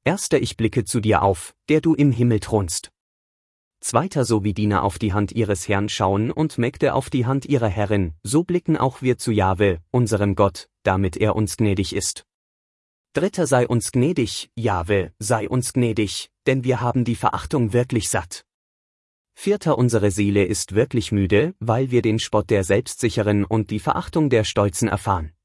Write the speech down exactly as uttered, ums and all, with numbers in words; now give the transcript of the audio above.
Erster ich blicke zu dir auf, der du im Himmel thronst. Zweiter so wie Diener auf die Hand ihres Herrn schauen und Mägde auf die Hand ihrer Herrin, so blicken auch wir zu Jahwe, unserem Gott, damit er uns gnädig ist. Dritter sei uns gnädig, Jahwe, sei uns gnädig, denn wir haben die Verachtung wirklich satt. Vierter unsere Seele ist wirklich müde, weil wir den Spott der Selbstsicheren und die Verachtung der Stolzen erfahren.